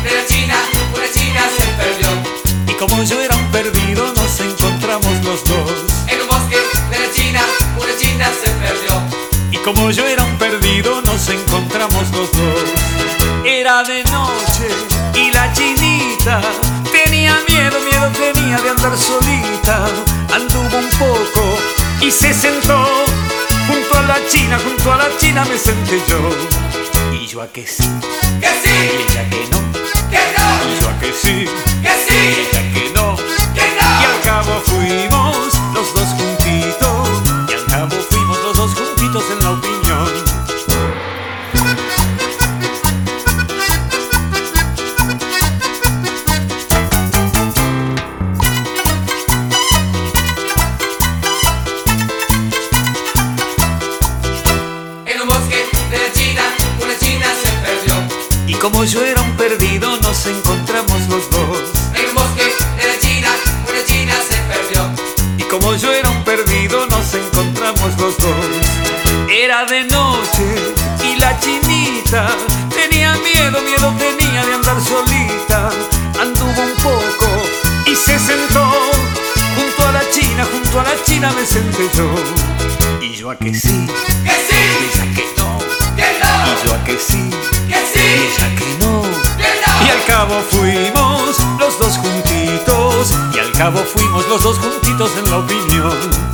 de la China, una china se perdió. Y como yo era un perdido, nos encontramos los dos. En un bosque de la China, una china se perdió. Y como yo era un perdido, nos encontramos los dos. Era de noche y la chinita tenía miedo, miedo tenía de andar solita. Anduvo un poco y se sentó junto a la china me senté yo. Y yo a que sí, Que sí, y ella que no. que no, Y yo a que sí, que y sí, ella que no. que Y no. al cabo fuimos los dos juntitos. Y al cabo fuimos los dos juntitos en la opinión. En un bosque de la China, una china se perdió. Y como yo era un perdido, nos encontramos los dos. En un bosque de la China, una china se perdió. Y como yo era un perdido, nos encontramos los dos. Era de noche y la chinita tenía miedo, miedo tenía de andar solita. Anduvo un poco y se sentó junto a la china me senté yo. Y yo a que sí, Que y sí, ella que no. que no, Y yo a que sí, que y sí, ella que no. que no. Y al cabo fuimos los dos juntitos. Y al cabo fuimos los dos juntitos en la opinión.